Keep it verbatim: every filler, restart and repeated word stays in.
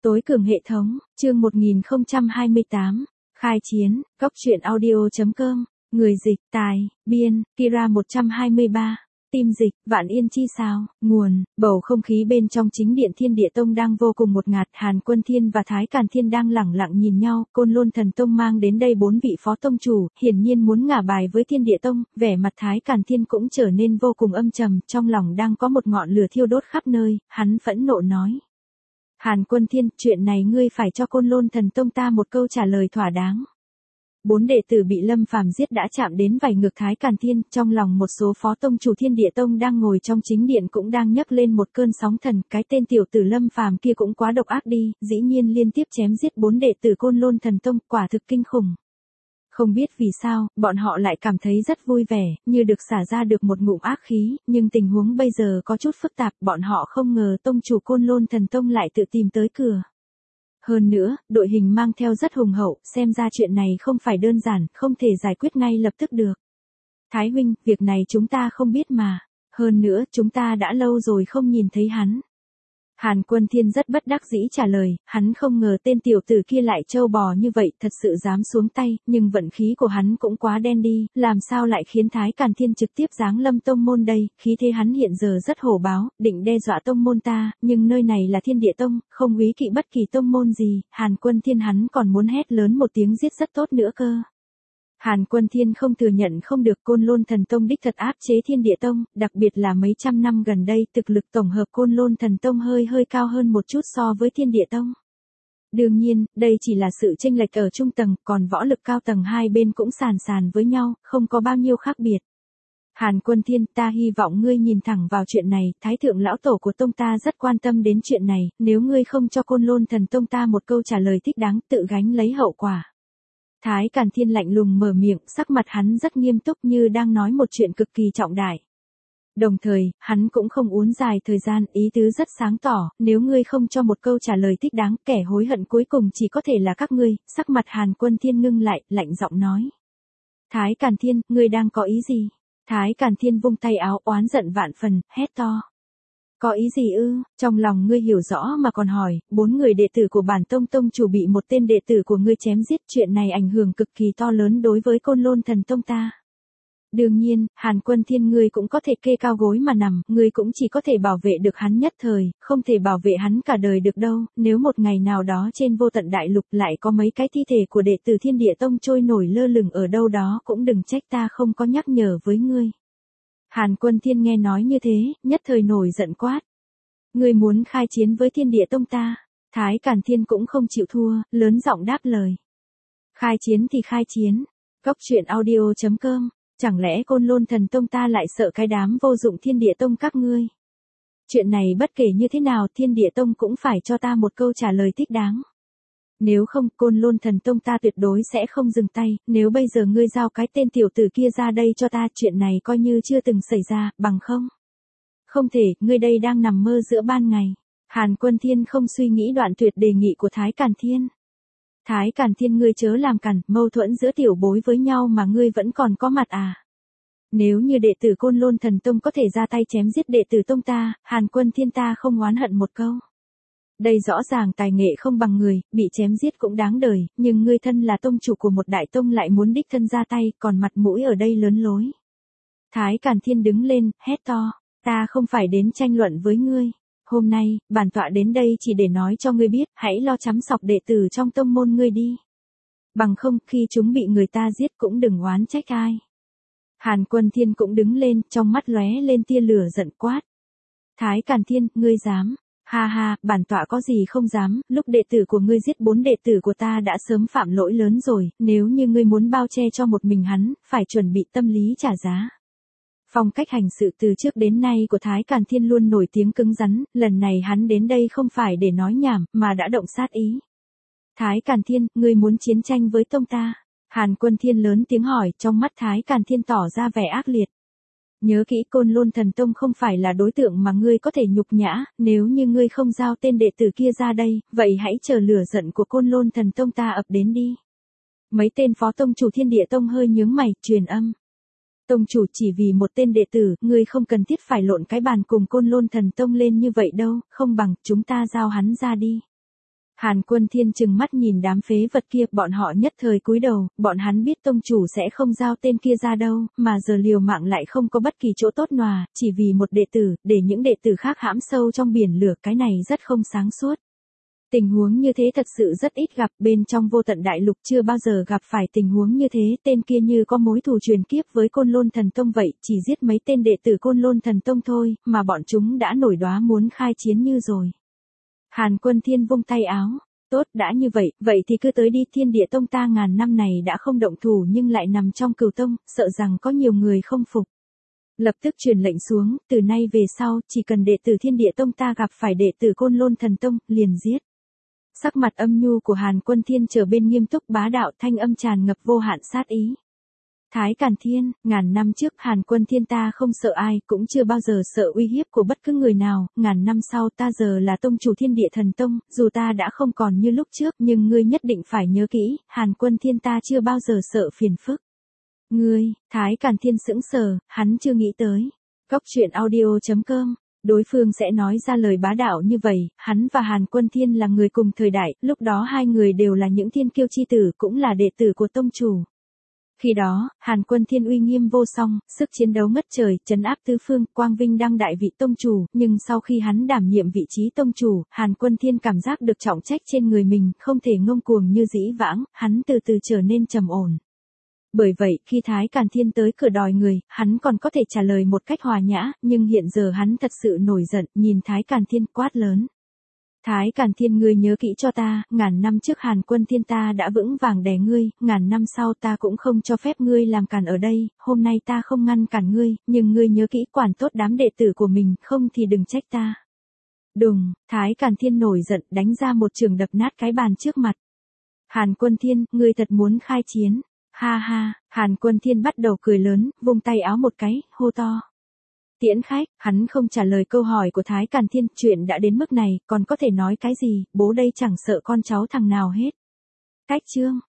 Tối cường hệ thống, chương một nghìn không trăm hai mươi tám, khai chiến, góc truyện audio chấm com, người dịch, tài, biên, Kira một trăm hai mươi ba, tim dịch, Vạn Yên chi sao, nguồn, bầu không khí bên trong chính điện Thiên Địa Tông đang vô cùng ngột ngạt, Hàn Quân Thiên và Thái Càn Thiên đang lẳng lặng nhìn nhau, Côn Lôn Thần Tông mang đến đây bốn vị phó tông chủ, hiển nhiên muốn ngả bài với Thiên Địa Tông, vẻ mặt Thái Càn Thiên cũng trở nên vô cùng âm trầm, trong lòng đang có một ngọn lửa thiêu đốt khắp nơi, hắn phẫn nộ nói. Hàn Quân Thiên, chuyện này ngươi phải cho Côn Lôn Thần Tông ta một câu trả lời thỏa đáng. Bốn đệ tử bị Lâm Phàm giết đã chạm đến vảy ngược Thái Càn Thiên, trong lòng một số phó tông chủ Thiên Địa Tông đang ngồi trong chính điện cũng đang nhấc lên một cơn sóng thần, cái tên tiểu tử Lâm Phàm kia cũng quá độc ác đi, dĩ nhiên liên tiếp chém giết bốn đệ tử Côn Lôn Thần Tông, quả thực kinh khủng. Không biết vì sao, bọn họ lại cảm thấy rất vui vẻ, như được xả ra được một ngụm ác khí, nhưng tình huống bây giờ có chút phức tạp, bọn họ không ngờ tông chủ Côn Lôn Thần Tông lại tự tìm tới cửa. Hơn nữa, đội hình mang theo rất hùng hậu, xem ra chuyện này không phải đơn giản, không thể giải quyết ngay lập tức được. Thái huynh, việc này chúng ta không biết mà. Hơn nữa, chúng ta đã lâu rồi không nhìn thấy hắn. Hàn Quân Thiên rất bất đắc dĩ trả lời, hắn không ngờ tên tiểu tử kia lại trâu bò như vậy, thật sự dám xuống tay, nhưng vận khí của hắn cũng quá đen đi, làm sao lại khiến Thái Càn Thiên trực tiếp giáng lâm tông môn đây, khí thế hắn hiện giờ rất hổ báo, định đe dọa tông môn ta, nhưng nơi này là Thiên Địa Tông, không úy kỵ bất kỳ tông môn gì, Hàn Quân Thiên hắn còn muốn hét lớn một tiếng giết rất tốt nữa cơ. Hàn Quân Thiên không thừa nhận không được Côn Lôn Thần Tông đích thật áp chế Thiên Địa Tông, đặc biệt là mấy trăm năm gần đây thực lực tổng hợp Côn Lôn Thần Tông hơi hơi cao hơn một chút so với Thiên Địa Tông. Đương nhiên, đây chỉ là sự chênh lệch ở trung tầng, còn võ lực cao tầng hai bên cũng sàn sàn với nhau, không có bao nhiêu khác biệt. Hàn Quân Thiên, ta hy vọng ngươi nhìn thẳng vào chuyện này, Thái thượng lão tổ của tông ta rất quan tâm đến chuyện này, nếu ngươi không cho Côn Lôn Thần Tông ta một câu trả lời thích đáng, tự gánh lấy hậu quả. Thái Càn Thiên lạnh lùng mở miệng, sắc mặt hắn rất nghiêm túc như đang nói một chuyện cực kỳ trọng đại. Đồng thời, hắn cũng không uốn dài thời gian, ý tứ rất sáng tỏ, nếu ngươi không cho một câu trả lời thích đáng, kẻ hối hận cuối cùng chỉ có thể là các ngươi, sắc mặt Hàn Quân Thiên ngưng lại, lạnh giọng nói. Thái Càn Thiên, ngươi đang có ý gì? Thái Càn Thiên vung tay áo oán giận vạn phần, hét to. Có ý gì ư, trong lòng ngươi hiểu rõ mà còn hỏi, bốn người đệ tử của bản tông tông chủ bị một tên đệ tử của ngươi chém giết, chuyện này ảnh hưởng cực kỳ to lớn đối với Côn Lôn Thần Tông ta. Đương nhiên, Hàn Quân Thiên ngươi cũng có thể kê cao gối mà nằm, ngươi cũng chỉ có thể bảo vệ được hắn nhất thời, không thể bảo vệ hắn cả đời được đâu, nếu một ngày nào đó trên vô tận đại lục lại có mấy cái thi thể của đệ tử Thiên Địa Tông trôi nổi lơ lửng ở đâu đó cũng đừng trách ta không có nhắc nhở với ngươi. Hàn Quân Thiên nghe nói như thế, nhất thời nổi giận quát. Ngươi muốn khai chiến với Thiên Địa Tông ta? Thái Càn Thiên cũng không chịu thua, lớn giọng đáp lời. Khai chiến thì khai chiến. Góc truyện audio chấm com, chẳng lẽ Côn Lôn Thần Tông ta lại sợ cái đám vô dụng Thiên Địa Tông các ngươi? Chuyện này bất kể như thế nào Thiên Địa Tông cũng phải cho ta một câu trả lời thích đáng. Nếu không, Côn Lôn Thần Tông ta tuyệt đối sẽ không dừng tay, nếu bây giờ ngươi giao cái tên tiểu tử kia ra đây cho ta, chuyện này coi như chưa từng xảy ra, bằng không? Không thể, ngươi đây đang nằm mơ giữa ban ngày. Hàn Quân Thiên không suy nghĩ đoạn tuyệt đề nghị của Thái Càn Thiên. Thái Càn Thiên ngươi chớ làm cản, mâu thuẫn giữa tiểu bối với nhau mà ngươi vẫn còn có mặt à? Nếu như đệ tử Côn Lôn Thần Tông có thể ra tay chém giết đệ tử tông ta, Hàn Quân Thiên ta không oán hận một câu. Đây rõ ràng tài nghệ không bằng người, bị chém giết cũng đáng đời, nhưng ngươi thân là tông chủ của một đại tông lại muốn đích thân ra tay, còn mặt mũi ở đây lớn lối. Thái Càn Thiên đứng lên, hét to, ta không phải đến tranh luận với ngươi. Hôm nay, bản tọa đến đây chỉ để nói cho ngươi biết, hãy lo chăm sóc đệ tử trong tông môn ngươi đi. Bằng không, khi chúng bị người ta giết cũng đừng oán trách ai. Hàn Quân Thiên cũng đứng lên, trong mắt lóe lên tia lửa giận quát. Thái Càn Thiên, ngươi dám? Ha ha, bản tọa có gì không dám, lúc đệ tử của ngươi giết bốn đệ tử của ta đã sớm phạm lỗi lớn rồi, nếu như ngươi muốn bao che cho một mình hắn, phải chuẩn bị tâm lý trả giá. Phong cách hành sự từ trước đến nay của Thái Càn Thiên luôn nổi tiếng cứng rắn, lần này hắn đến đây không phải để nói nhảm, mà đã động sát ý. Thái Càn Thiên, ngươi muốn chiến tranh với tông ta? Hàn Quân Thiên lớn tiếng hỏi, trong mắt Thái Càn Thiên tỏ ra vẻ ác liệt. Nhớ kỹ Côn Lôn Thần Tông không phải là đối tượng mà ngươi có thể nhục nhã, nếu như ngươi không giao tên đệ tử kia ra đây, vậy hãy chờ lửa giận của Côn Lôn Thần Tông ta ập đến đi. Mấy tên phó tông chủ Thiên Địa Tông hơi nhướng mày, truyền âm. Tông chủ chỉ vì một tên đệ tử, ngươi không cần thiết phải lộn cái bàn cùng Côn Lôn Thần Tông lên như vậy đâu, không bằng chúng ta giao hắn ra đi. Hàn Quân Thiên trừng mắt nhìn đám phế vật kia, bọn họ nhất thời cúi đầu, bọn hắn biết tông chủ sẽ không giao tên kia ra đâu, mà giờ liều mạng lại không có bất kỳ chỗ tốt nòa, chỉ vì một đệ tử, để những đệ tử khác hãm sâu trong biển lửa, cái này rất không sáng suốt. Tình huống như thế thật sự rất ít gặp, bên trong vô tận đại lục chưa bao giờ gặp phải tình huống như thế, tên kia như có mối thù truyền kiếp với Côn Lôn Thần Tông vậy, chỉ giết mấy tên đệ tử Côn Lôn Thần Tông thôi, mà bọn chúng đã nổi đoá muốn khai chiến như rồi. Hàn Quân Thiên vung tay áo, tốt đã như vậy, vậy thì cứ tới đi, Thiên Địa Tông ta ngàn năm này đã không động thủ nhưng lại nằm trong Cửu Tông, sợ rằng có nhiều người không phục. Lập tức truyền lệnh xuống, từ nay về sau, chỉ cần đệ tử Thiên Địa Tông ta gặp phải đệ tử Côn Lôn Thần Tông, liền giết. Sắc mặt âm nhu của Hàn Quân Thiên trở bên nghiêm túc bá đạo, thanh âm tràn ngập vô hạn sát ý. Thái Càn Thiên, ngàn năm trước Hàn Quân Thiên ta không sợ ai, cũng chưa bao giờ sợ uy hiếp của bất cứ người nào, ngàn năm sau ta giờ là tông chủ Thiên Địa Thần Tông, dù ta đã không còn như lúc trước, nhưng ngươi nhất định phải nhớ kỹ, Hàn Quân Thiên ta chưa bao giờ sợ phiền phức. Ngươi, Thái Càn Thiên sững sờ, hắn chưa nghĩ tới. Cốc truyện audio chấm com Đối phương sẽ nói ra lời bá đạo như vậy, hắn và Hàn Quân Thiên là người cùng thời đại, lúc đó hai người đều là những thiên kiêu chi tử, cũng là đệ tử của tông chủ. Khi đó, Hàn Quân Thiên uy nghiêm vô song, sức chiến đấu ngất trời, trấn áp tứ phương, quang vinh đăng đại vị tông chủ, nhưng sau khi hắn đảm nhiệm vị trí tông chủ, Hàn Quân Thiên cảm giác được trọng trách trên người mình, không thể ngông cuồng như dĩ vãng, hắn từ từ trở nên trầm ổn. Bởi vậy, khi Thái Càn Thiên tới cửa đòi người, hắn còn có thể trả lời một cách hòa nhã, nhưng hiện giờ hắn thật sự nổi giận, nhìn Thái Càn Thiên quát lớn. Thái Càn Thiên, ngươi nhớ kỹ cho ta, ngàn năm trước Hàn Quân Thiên ta đã vững vàng đè ngươi, ngàn năm sau ta cũng không cho phép ngươi làm cản ở đây, hôm nay ta không ngăn cản ngươi, nhưng ngươi nhớ kỹ quản tốt đám đệ tử của mình, không thì đừng trách ta. Đùng, Thái Càn Thiên nổi giận, đánh ra một trường đập nát cái bàn trước mặt. Hàn Quân Thiên, ngươi thật muốn khai chiến. Ha ha, Hàn Quân Thiên bắt đầu cười lớn, vung tay áo một cái, hô to. Tiễn khách, hắn không trả lời câu hỏi của Thái Càn Thiên, chuyện đã đến mức này, còn có thể nói cái gì, bố đây chẳng sợ con cháu thằng nào hết. Cách chương.